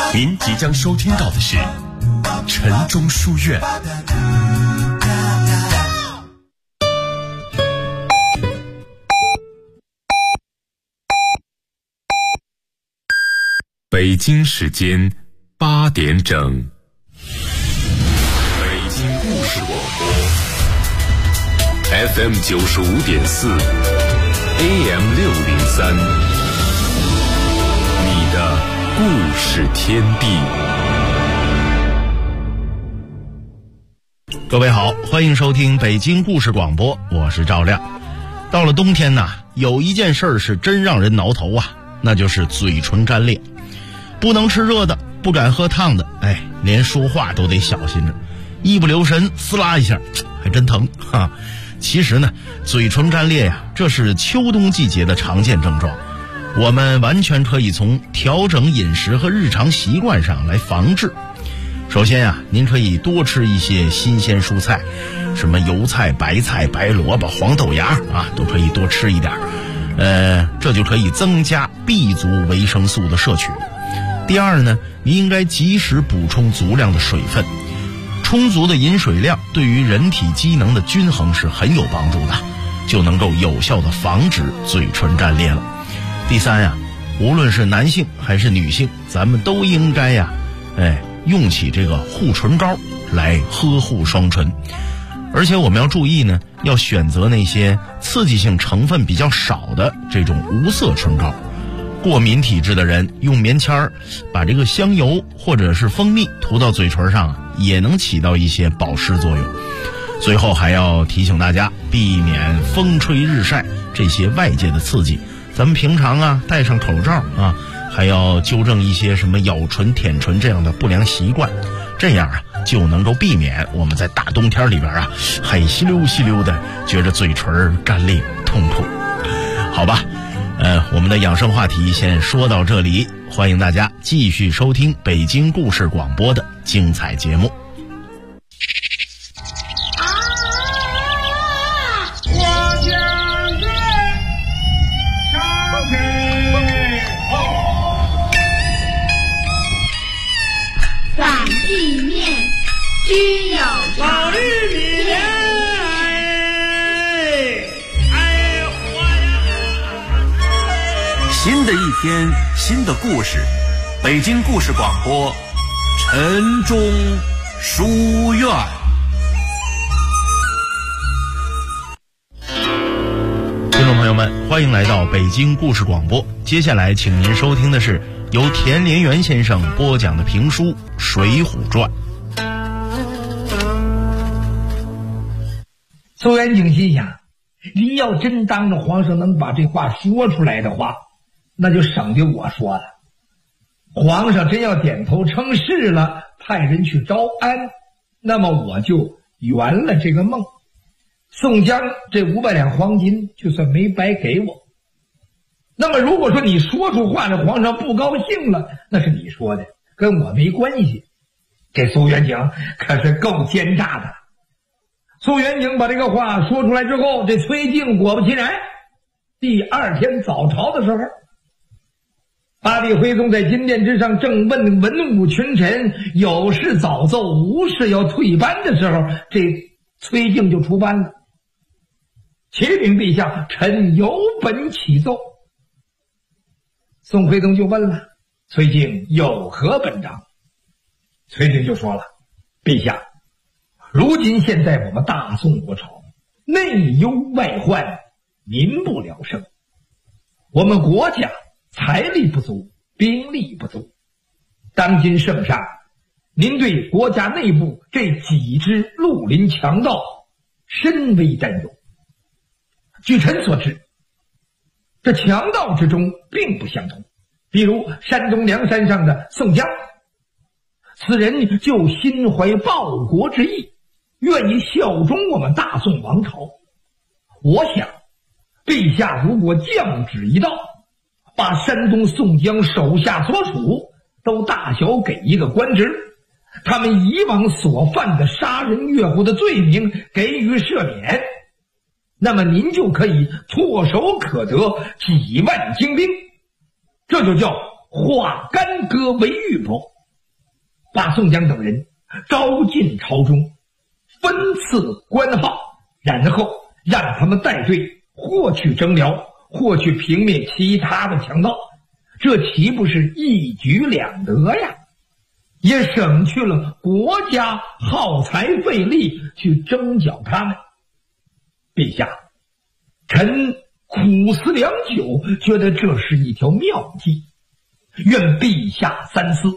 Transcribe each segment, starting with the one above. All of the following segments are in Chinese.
您即将收听到的是晨钟书院。北京时间8点整，北京故事广播 FM 95.4 AM 603，你的故事天地。 各位好，欢迎收听北京故事广播，我是赵亮。到了冬天呐，有一件事是真让人挠头啊，那就是嘴唇干裂。不能吃热的，不敢喝烫的，连说话都得小心着，一不留神撕拉一下还真疼哈。其实呢，嘴唇干裂呀，这是秋冬季节的常见症状，我们完全可以从调整饮食和日常习惯上来防治。首先啊，您可以多吃一些新鲜蔬菜，什么油菜、白菜、白萝卜、黄豆芽啊，都可以多吃一点，这就可以增加 B 族维生素的摄取。第二呢，您应该及时补充足量的水分，充足的饮水量对于人体机能的均衡是很有帮助的，就能够有效的防止嘴唇干裂了。第三呀，无论是男性还是女性，咱们都应该呀，用起这个护唇膏来呵护双唇。而且我们要注意呢，要选择那些刺激性成分比较少的这种无色唇膏。过敏体质的人用棉签儿把这个香油或者是蜂蜜涂到嘴唇上，也能起到一些保湿作用。最后还要提醒大家，避免风吹日晒这些外界的刺激。咱们平常啊戴上口罩啊，还要纠正一些什么咬唇、舔唇这样的不良习惯，这样啊就能够避免我们在大冬天里边啊还稀溜稀溜的觉着嘴唇干裂痛苦。好吧，我们的养生话题先说到这里，欢迎大家继续收听北京故事广播的精彩节目。 具有老玉米新的一天，新的故事，北京故事广播晨钟书院。 听众朋友们，欢迎来到北京故事广播。接下来请您收听的是由田连元先生播讲的评书《水浒传》。 苏元景心想，你要真当着皇上能把这话说出来的话，那就省得我说了。皇上真要点头称是了，派人去招安，那么我就圆了这个梦。宋江这500两黄金就算没白给我。那么如果说你说出话来，皇上不高兴了，那是你说的，跟我没关系。这苏元景可是够奸诈的。苏元景把这个话说出来之后，这崔静果不其然，第二天早朝的时候，八弟徽宗在金殿之上正问文武群臣有事早奏，无事要退班的时候，这崔静就出班了。启禀陛下，臣有本启奏。宋徽宗就问了，崔静有何本章？崔静就说了，陛下，如今现在我们大宋国朝内忧外患，民不聊生，我们国家财力不足，兵力不足。当今圣上，您对国家内部这几支绿林强盗深为担忧。据臣所知，这强盗之中并不相同。比如山东梁山上的宋江，此人就心怀报国之意，愿意效忠我们大宋王朝。我想陛下如果降旨一道，把山东宋江手下所属都大小给一个官职，他们以往所犯的杀人越货的罪名给予赦免，那么您就可以唾手可得几万精兵，这就叫化干戈为玉帛， 把宋江等人招进朝中，分赐官号，然后让他们带队或去征辽，或去平灭其他的强盗，这岂不是一举两得呀？也省去了国家耗财费力去征剿他们。陛下，臣苦思良久，觉得这是一条妙计，愿陛下三思。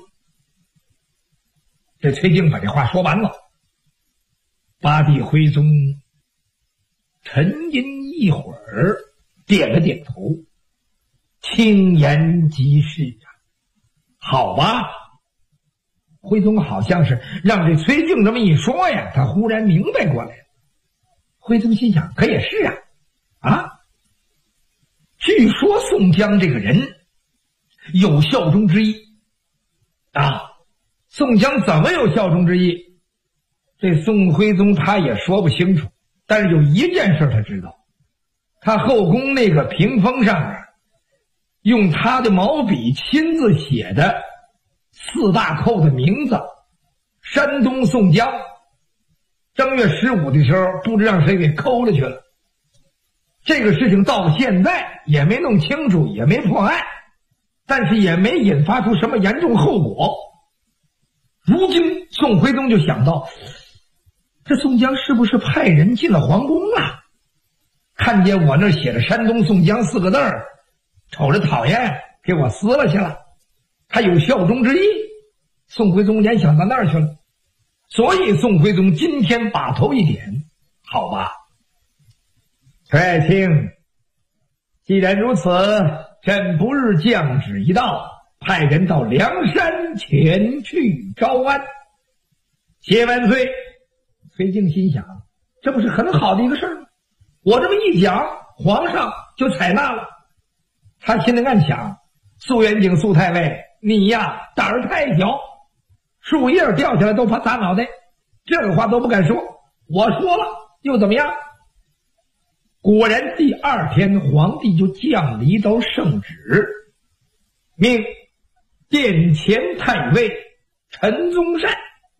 这崔靖把这话说完了，八弟徽宗沉吟一会儿，点了点头，轻言即是啊。好吧，徽宗好像是让这崔靖这么一说呀，他忽然明白过来了。徽宗心想，可也是啊，据说宋江这个人有效忠之意啊。宋江怎么有效忠之意？这宋徽宗他也说不清楚，但是有一件事他知道，他后宫那个屏风上用他的毛笔亲自写的四大寇的名字，山东宋江，正月15的时候不知让谁给抠了去了。这个事情到了现在也没弄清楚，也没破案，但是也没引发出什么严重后果。如今宋徽宗就想到，这宋江是不是派人进了皇宫啊？看见我那写着山东宋江4个字，瞅着讨厌，给我撕了去了，他有效忠之意。宋徽宗联想到那儿去了，所以宋徽宗今天把头一点，好吧，崔爱卿，既然如此，朕不日降旨一到，派人到梁山前去招安。谢万岁。崔靖心想，这不是很好的一个事吗？我这么一讲，皇上就采纳了。他心里暗想，苏元景苏太尉，你呀胆儿太小，树叶掉下来都怕砸脑袋，这个话都不敢说，我说了又怎么样？果然第二天皇帝就降了一道圣旨，命殿前太尉陈宗善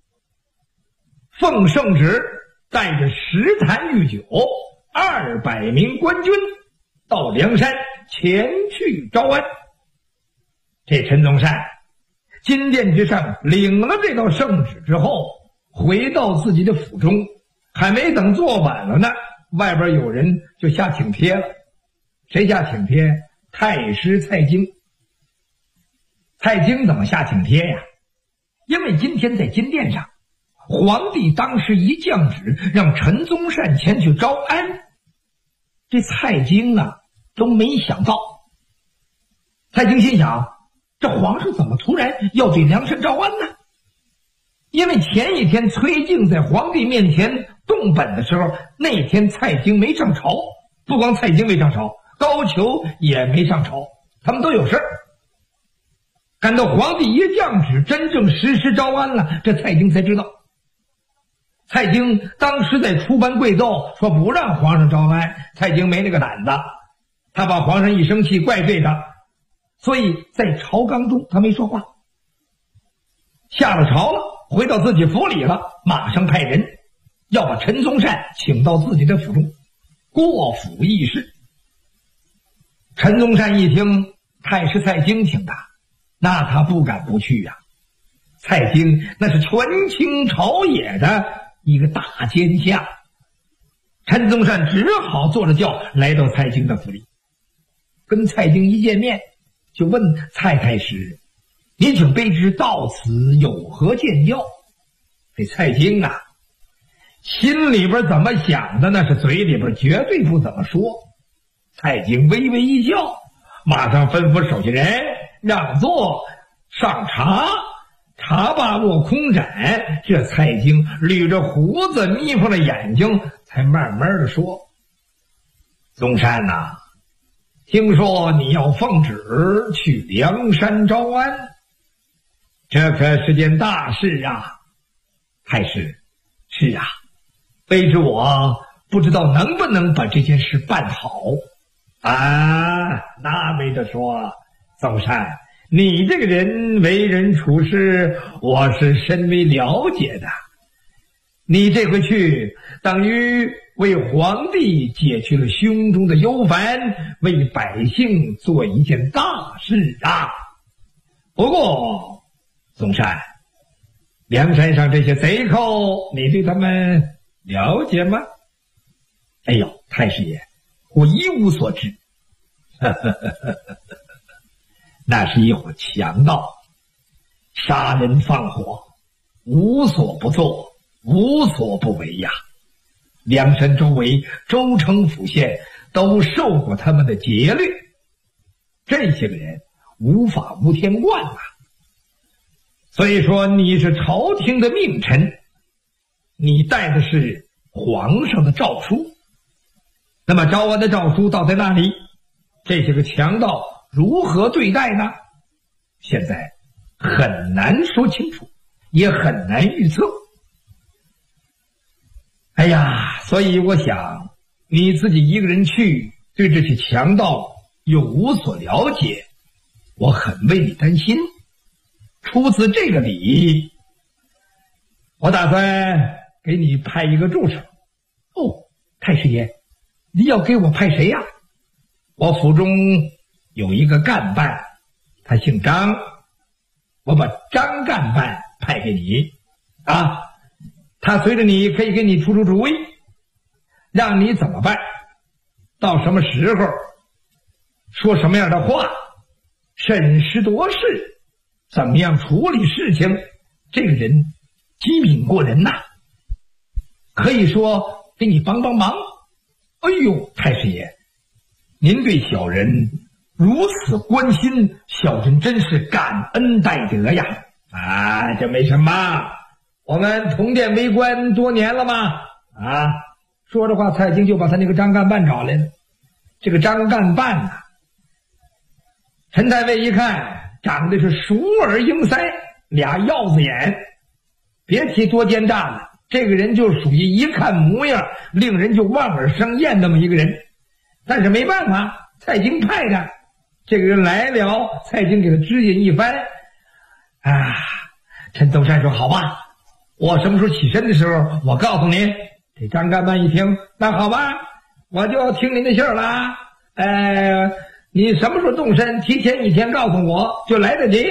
奉圣旨，带着10坛御酒200名官军到梁山前去招安。这陈宗善金殿之上领了这道圣旨之后，回到自己的府中，还没等坐稳了呢，外边有人就下请帖了。谁下请帖？太师蔡京。蔡京怎么下请帖呀？因为今天在金殿上，皇帝当时一降旨让陈宗善前去招安，这蔡京都没想到。蔡京心想，这皇上怎么突然要对梁山招安呢？因为前一天崔靖在皇帝面前动本的时候，那天蔡京没上朝，不光蔡京没上朝，高俅也没上朝，他们都有事儿。赶到皇帝一降旨，真正实施招安了，这蔡京才知道。蔡京当时在出班跪奏，说不让皇上招安，蔡京没那个胆子，他把皇上一生气怪罪他，所以在朝纲中他没说话。下了朝了，回到自己府里了，马上派人要把陈宗善请到自己的府中过府议事。陈宗善一听太师蔡京请他，那他不敢不去呀。蔡京那是权倾朝野的一个大奸相，陈宗善只好坐着轿来到蔡京的府里，跟蔡京一见面就问蔡太师，你请卑职到此有何见教？这蔡京心里边怎么想的，那是嘴里边绝对不怎么说。蔡京微微一笑，马上吩咐手下人让座上茶。茶罢落空盏，这蔡京捋着胡子眯缝着眼睛，才慢慢的说，宗善听说你要奉旨去梁山招安，这可是件大事啊。太师，是啊，卑职我不知道能不能把这件事办好。那没得说，宗善， 你这个人为人处事，我是深为了解的。你这回去，等于为皇帝解去了胸中的忧烦，为百姓做一件大事啊。不过，嵩山，梁山上这些贼寇，你对他们了解吗？哎呦，太师爷，我一无所知。那是一伙强盗，杀人放火，无所不作，无所不为呀。梁山周围州城府县都受过他们的劫掠，这些个人无法无天惯啊。所以说你是朝廷的命臣，你带的是皇上的诏书。那么招安的诏书倒在那里，这些个强盗如何对待呢？现在很难说清楚，也很难预测。哎呀，所以我想你自己一个人去，对这些强盗又无所了解，我很为你担心。出自这个理，我打算给你派一个助手。哦，太师爷，你要给我派谁呀？我府中有一个干办，他姓张，我把张干办派给你啊。他随着你可以给你出出主意，让你怎么办，到什么时候说什么样的话，审时度势，怎么样处理事情。这个人机敏过人呐，可以说给你帮帮忙。哎呦，太师爷，您对小人如此关心，小人真是感恩戴德呀。啊，这没什么，我们同殿为官多年了嘛。啊，说着话，蔡京就把他那个张干办找来了。这个张干办呐，陈太尉一看长得是熟耳鹰腮，俩耀子眼，别提多奸诈了。这个人就属于一看模样令人就望而生厌那么一个人。但是没办法，蔡京派的，这个人来了，蔡京给他指引一番。啊，陈宗山说好吧，我什么时候起身的时候我告诉您。这张干办一听，那好吧，我就要听您的信儿了。你什么时候动身，提前一天告诉我就来得及。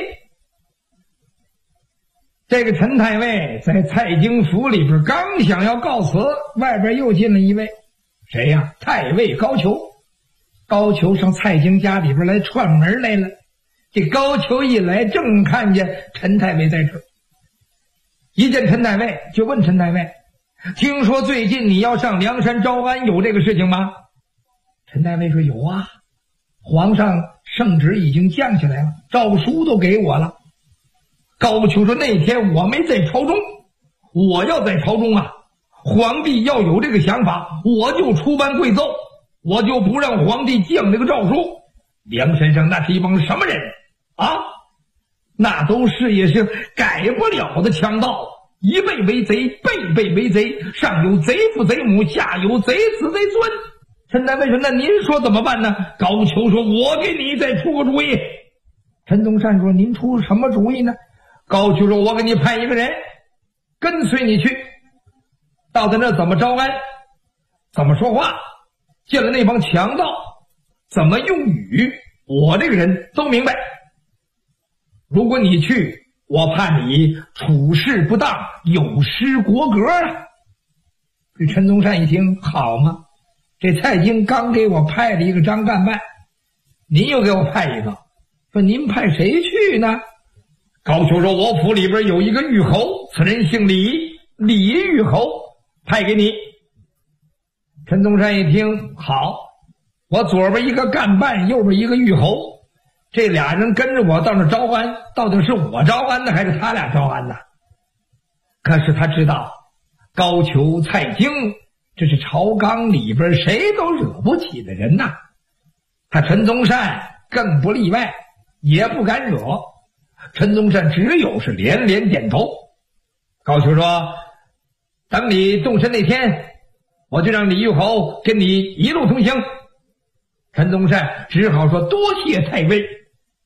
这个陈太尉在蔡京府里边刚想要告辞，外边又进了一位。谁呀？太尉高俅。高俅上蔡京家里边来串门来了。这高俅一来，正看见陈太尉在这儿，一见陈太尉就问陈太尉，听说最近你要上梁山招安，有这个事情吗？陈太尉说有啊，皇上圣旨已经降下来了，诏书都给我了。高俅说那天我没在朝中，我要在朝中啊，皇帝要有这个想法，我就出班跪奏，我就不让皇帝降这个诏书。梁山上那是一帮什么人啊？那都是也是改不了的强盗，一辈为贼，辈辈为贼，上有贼父贼母，下有贼子贼孙。陈太尉说那您说怎么办呢？高俅说我给你再出个主意。陈宗善说您出什么主意呢？高俅说我给你派一个人跟随你去，到在那怎么招安，怎么说话，见了那帮强盗怎么用语，我这个人都明白。如果你去，我怕你处事不当，有失国格啊。这陈宗善一听，好嘛，这蔡京刚给我派了一个张干办，您又给我派一个，说您派谁去呢？高俅说我府里边有一个御侯，此人姓李，李御侯，派给你。陈宗善一听，好，我左边一个干办，右边一个御侯，这俩人跟着我到那招安，到底是我招安呢，还是他俩招安呢？可是他知道高俅、蔡京这是朝纲里边谁都惹不起的人呐，他陈宗善更不例外，也不敢惹。陈宗善只有是连连点头。高俅说等你动身那天，我就让李御侯跟你一路同行。陈宗善只好说多谢太尉。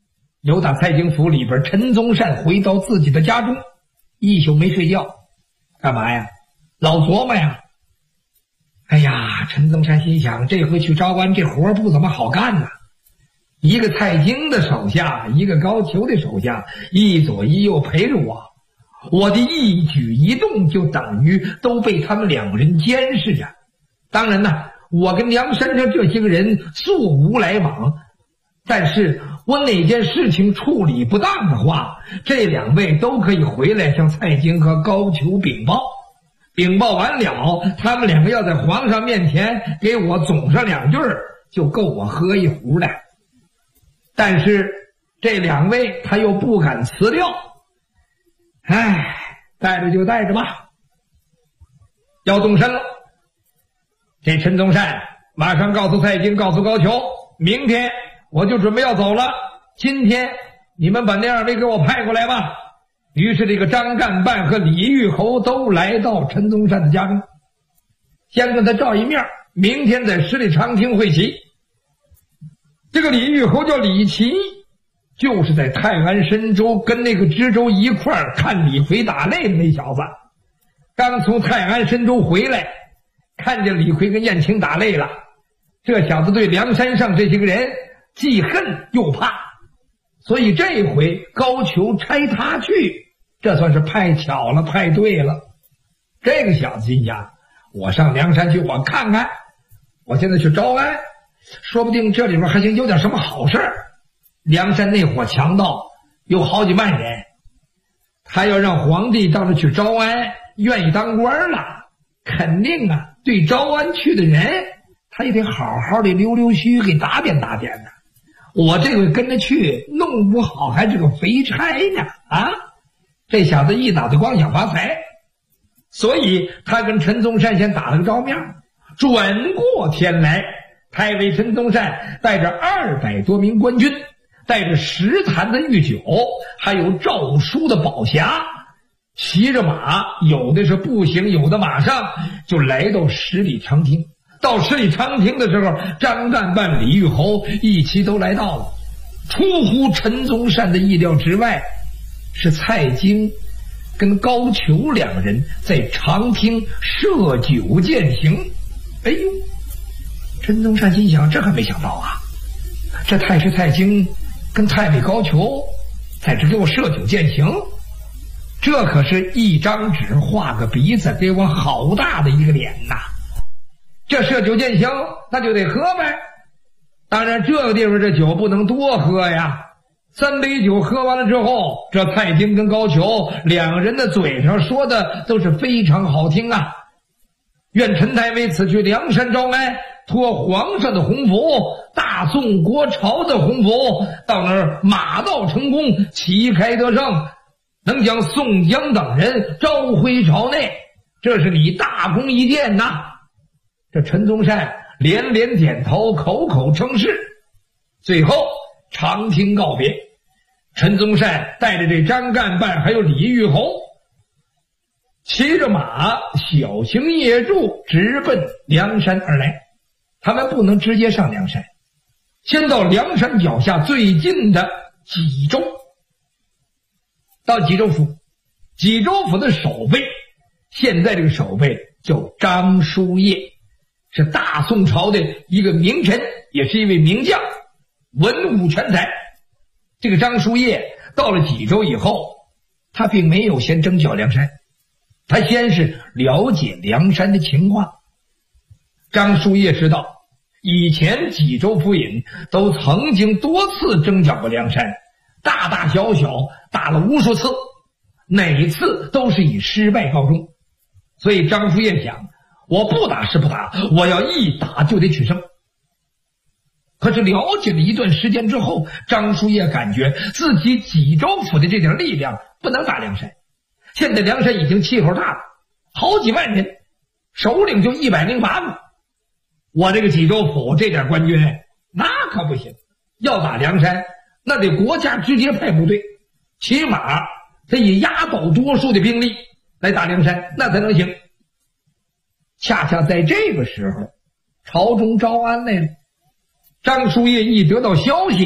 由打蔡京府里边，陈宗善回到自己的家中，一宿没睡觉，干嘛呀？老琢磨呀。哎呀，陈宗善心想，这回去招安这活不怎么好干呐。一个蔡京的手下，一个高俅的手下，一左一右陪着我，我的一举一动就等于都被他们两个人监视着。当然呢，我跟梁山上这些个人素无来往，但是我哪件事情处理不当的话，这两位都可以回来向蔡京和高俅禀报。禀报完了，他们两个要在皇上面前给我总上两句，就够我喝一壶的。但是这两位他又不敢辞掉，唉，带着就带着吧。要动身了，这陈宗善马上告诉蔡京，告诉高俅，明天我就准备要走了，今天你们把那二位给我派过来吧。于是这个张干办和李玉侯都来到陈宗善的家中，先跟他照一面，明天在十里长亭会齐。这个李玉侯叫李琦，就是在泰安深州跟那个知州一块儿看李逵打擂的那小子，刚从泰安深州回来，看见李逵跟燕青打擂了，这小子对梁山上这些个人既恨又怕，所以这回高俅差他去，这算是派巧了，派对了。这个小子心想，我上梁山去，我看看，我现在去招安，说不定这里边还行有点什么好事。梁山那伙强盗有好几万人，他要让皇帝到这去招安，愿意当官了，肯定啊，对招安去的人，他也得好好的溜溜须给打点打点呢。我这回跟着去，弄不好还是个肥差呢啊！这小子一脑袋光想发财，所以他跟陈宗善先打了个照面。转过天来，太尉陈宗善带着200多名官军，带着10坛的御酒，还有诏书的宝匣，骑着马，有的是步行，有的马上，就来到十里长亭。到十里长亭的时候，张干办、李玉侯一齐都来到了。出乎陈宗善的意料之外，是蔡京跟高俅两人在长亭设酒饯行。哎呦，陈宗善心想，这可没想到啊，这太师蔡京跟太尉高俅在这给我设酒饯行，这可是一张纸画个鼻子，给我好大的一个脸呐。这设酒饯行，那就得喝呗。当然这个地方这酒不能多喝呀，3杯酒喝完了之后，这蔡京跟高俅两人的嘴上说的都是非常好听啊。愿陈太尉此去梁山招安，托皇上的鸿福，大宋国朝的鸿福，到那儿马到成功，旗开得胜，能将宋江等人召回朝内，这是你大功一件呐。这陈宗善连连点头，口口称是。最后长亭告别，陈宗善带着这张干办还有李玉侯，骑着马小行夜驻，直奔梁山而来。他们不能直接上梁山，先到梁山脚下最近的济州。到济州府，济州府的守备，现在这个守备叫张叔夜，是大宋朝的一个名臣，也是一位名将，文武全才。这个张叔夜到了济州以后，他并没有先征剿梁山，他先是了解梁山的情况。张叔夜知道，以前济州府尹都曾经多次征剿过梁山，大大小小打了无数次，哪次都是以失败告终。所以张叔夜想，我不打是不打，我要一打就得取胜。可是了解了一段时间之后，张叔夜感觉自己济州府的这点力量不能打梁山。现在梁山已经气候大了，好几万人，首领就108个，我这个济州府这点官军那可不行，要打梁山那得国家直接派部队，起码得以压倒多数的兵力来打梁山，那才能行。恰恰在这个时候，朝中招安来了。张叔夜一得到消息，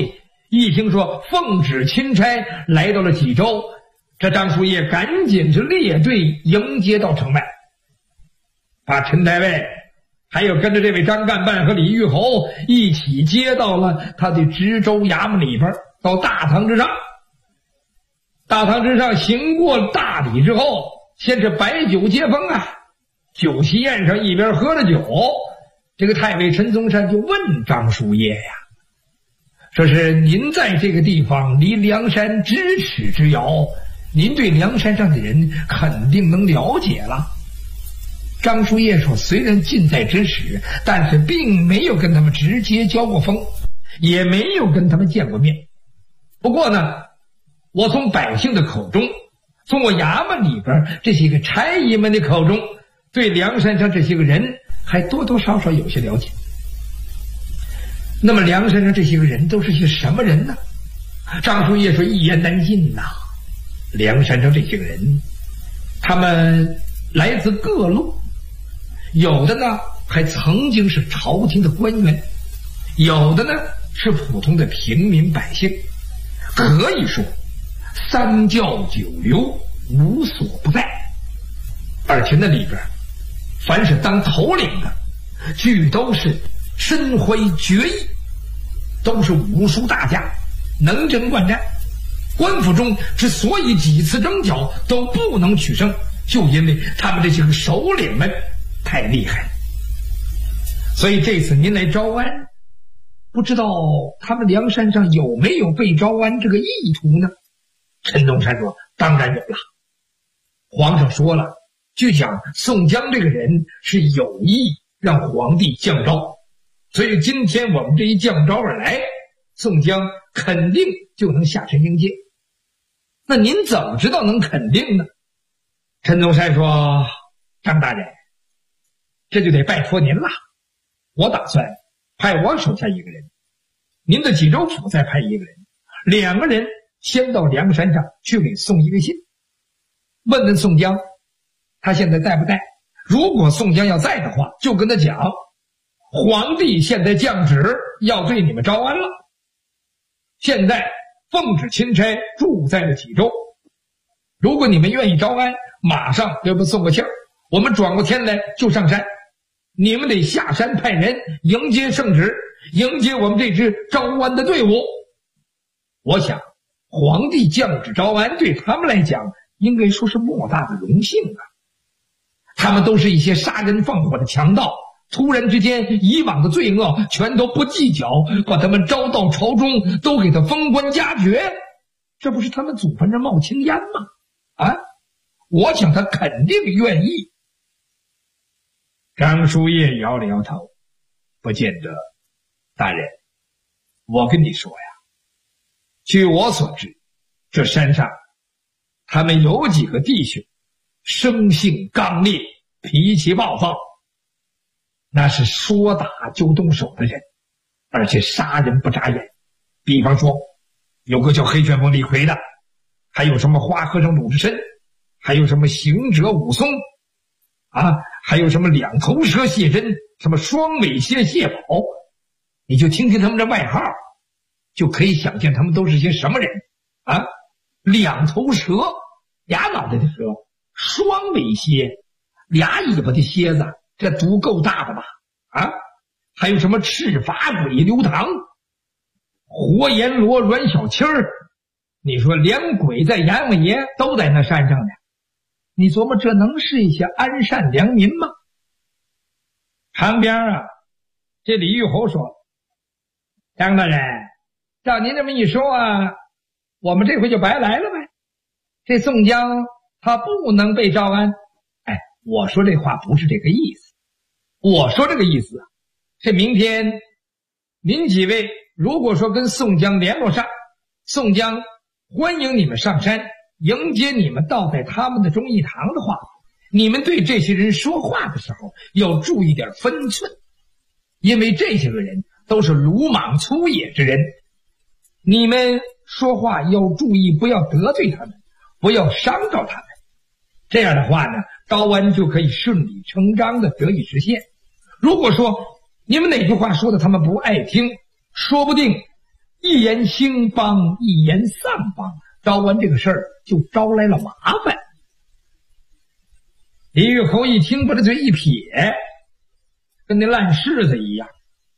一听说奉旨钦差来到了济州，这张叔夜赶紧是列队迎接到城外，把陈太尉还有跟着这位张干办和李玉侯一起接到了他的知州衙门里边，到大堂之上。大堂之上行过大礼之后，先是摆酒接风啊。酒席宴上一边喝着酒，这个太尉陈宗善就问张叔夜呀，说是您在这个地方离梁山咫尺之遥，您对梁山上的人肯定能了解了。张叔夜说，虽然近在咫尺，但是并没有跟他们直接交过锋，也没有跟他们见过面。不过呢，我从百姓的口中，从我衙门里边这些个差役们的口中，对梁山上这些个人还多多少少有些了解。那么梁山上这些个人都是些什么人呢？张叔夜说，一言难尽呐。梁山上这些个人，他们来自各路，有的呢还曾经是朝廷的官员，有的呢是普通的平民百姓，可以说三教九流无所不在。而且那里边凡是当头领的，俱都是身怀绝艺，都是武术大家，能征惯战。官府中之所以几次征剿都不能取胜，就因为他们这些个首领们太厉害了。所以这次您来招安，不知道他们梁山上有没有被招安这个意图呢？陈宗善说，当然有了。皇上说了，据讲宋江这个人是有意让皇帝降招，所以今天我们这一降招而来，宋江肯定就能下山迎接。那您怎么知道能肯定呢？陈宗善说，张大人，这就得拜托您了。我打算派我手下一个人，您的济州府再派一个人，两个人先到梁山上去给送一个信，问问宋江他现在在不在。如果宋江要在的话，就跟他讲，皇帝现在降旨要对你们招安了，现在奉旨钦差住在了济州，如果你们愿意招安，马上给我们送个信儿，我们转过天来就上山。你们得下山派人迎接圣旨，迎接我们这支招安的队伍。我想皇帝降旨招安对他们来讲应该说是莫大的荣幸啊。他们都是一些杀人放火的强盗，突然之间以往的罪恶全都不计较，把他们招到朝中，都给他封官加爵，这不是他们祖坟上冒青烟吗？啊，我想他肯定愿意。张叔夜摇了摇头，不见得。大人，我跟你说呀，据我所知，这山上他们有几个弟兄生性刚烈，脾气暴躁，那是说打就动手的人，而且杀人不眨眼。比方说有个叫黑旋风李逵的，还有什么花和尚鲁智深，还有什么行者武松啊，还有什么两头蛇谢真，什么双尾蝎谢宝，你就听听他们这外号，就可以想见他们都是些什么人啊。两头蛇，俩脑袋的蛇；双尾蝎，俩尾巴的蝎子，这毒够大的吧？啊，还有什么赤发鬼刘唐，活阎罗阮小七儿，你说连鬼在阎王爷都在那山上呢，你琢磨这能是一些安善良民吗？旁边啊，这李玉侯说，张大人，照您这么一说啊，我们这回就白来了呗。这宋江他不能被招安。哎，我说这话不是这个意思，我说这个意思啊，是明天您几位如果说跟宋江联络上，宋江欢迎你们上山，迎接你们到在他们的忠义堂的话，你们对这些人说话的时候要注意点分寸，因为这些个人都是鲁莽粗野之人，你们说话要注意，不要得罪他们，不要伤着他们。这样的话呢，招安就可以顺理成章的得以实现。如果说你们哪句话说的他们不爱听，说不定一言兴邦，一言丧邦，招完这个事儿就招来了麻烦。李玉侯一听，把这嘴一撇，跟那烂柿子一样。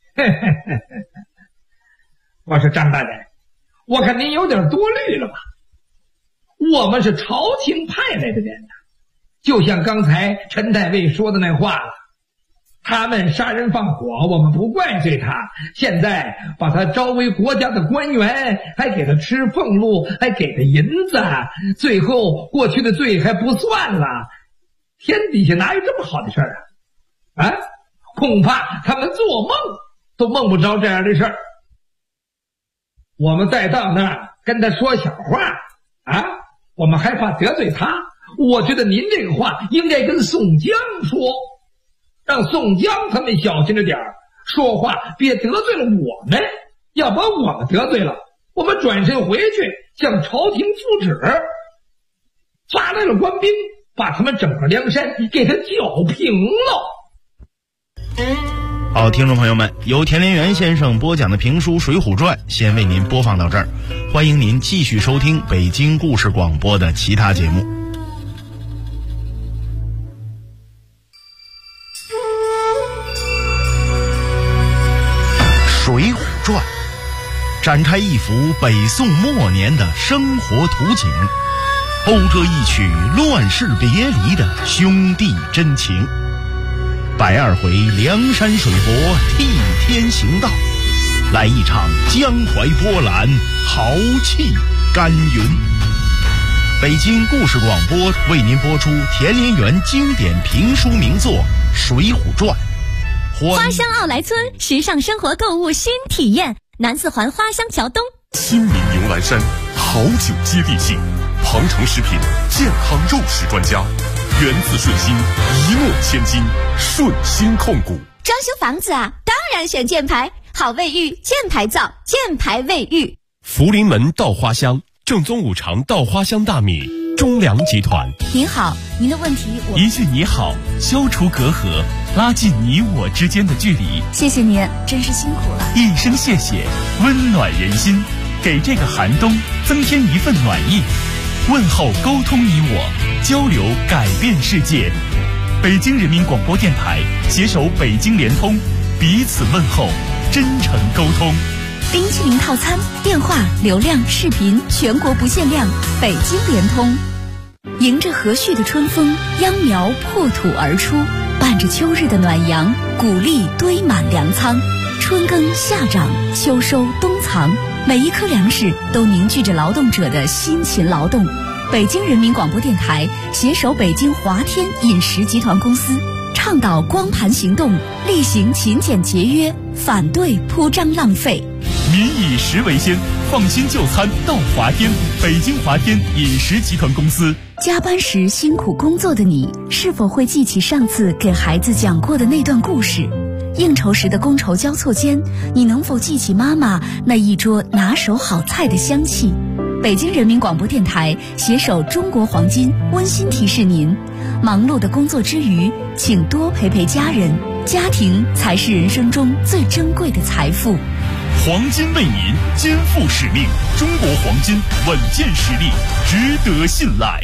我说张大人，我看您有点多虑了吧？我们是朝廷派来的人呐，就像刚才陈太尉说的那话了，他们杀人放火，我们不怪罪他，现在把他招为国家的官员，还给他吃俸禄，还给他银子，最后过去的罪还不算了，天底下哪有这么好的事儿啊？啊，恐怕他们做梦都梦不着这样的事儿。我们再到那儿跟他说小话啊，我们害怕得罪他。我觉得您这个话应该跟宋江说，让宋江他们小心着点儿，说话别得罪了我们，要把我们得罪了，我们转身回去向朝廷复旨，发来了官兵，把他们整个梁山给他剿平了。 好，听众朋友们，由田连元先生播讲的评书《水浒传》先为您播放到这儿，欢迎您继续收听北京故事广播的其他节目。《水浒传》展开一幅北宋末年的生活图景，讴歌一曲乱世别离的兄弟真情。120回梁山水泊替天行道，来一场江淮波澜，豪气干云。北京故事广播为您播出田连元经典评书名作《水浒传》。 花乡奥莱村时尚生活购物新体验，南四环花乡桥东。 亲民牛栏山，好酒接地气，庞城食品健康肉食专家，源自顺心，一诺千金，顺心控股。 装修房子啊，当然选箭牌，好卫浴，箭牌灶，箭牌卫浴。 福临门稻花香，正宗五常稻花香大米，中粮集团。 您好，您的问题我一句你好，消除隔阂，拉近你我之间的距离。 谢谢您，真是辛苦了。 一声谢谢，温暖人心，给这个寒冬增添一份暖意。问候沟通你我，交流改变世界。北京人民广播电台携手北京联通，彼此问候，真诚沟通。 冰淇淋套餐，电话、流量、视频全国不限量，北京联通。迎着和煦的春风，秧苗破土而出，伴着秋日的暖阳，谷粒堆满粮仓。春耕夏长，秋收冬藏，每一颗粮食都凝聚着劳动者的辛勤劳动。北京人民广播电台携手北京华天饮食集团公司，倡导光盘行动，厉行勤俭节约，反对铺张浪费。 民以食为先，放心就餐到华天。北京华天饮食集团公司。 加班时辛苦工作的你，是否会记起上次给孩子讲过的那段故事？应酬时的觥筹交错间，你能否记起妈妈那一桌拿手好菜的香气？北京人民广播电台携手中国黄金温馨提示您，忙碌的工作之余，请多陪陪家人，家庭才是人生中最珍贵的财富。 黄金为您肩负使命，中国黄金稳健实力，值得信赖。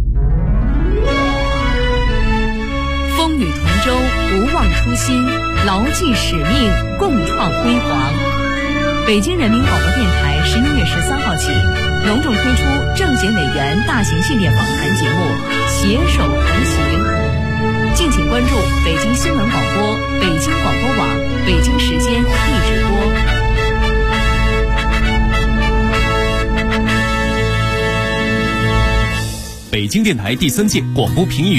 风雨同舟，不忘初心，牢记使命，共创辉煌。北京人民广播电台11月13号起，隆重推出政协委员大型系列访谈节目《携手同行》，敬请关注北京新闻广播、北京广播网、北京时间一直播。 北京电台第3届广播评议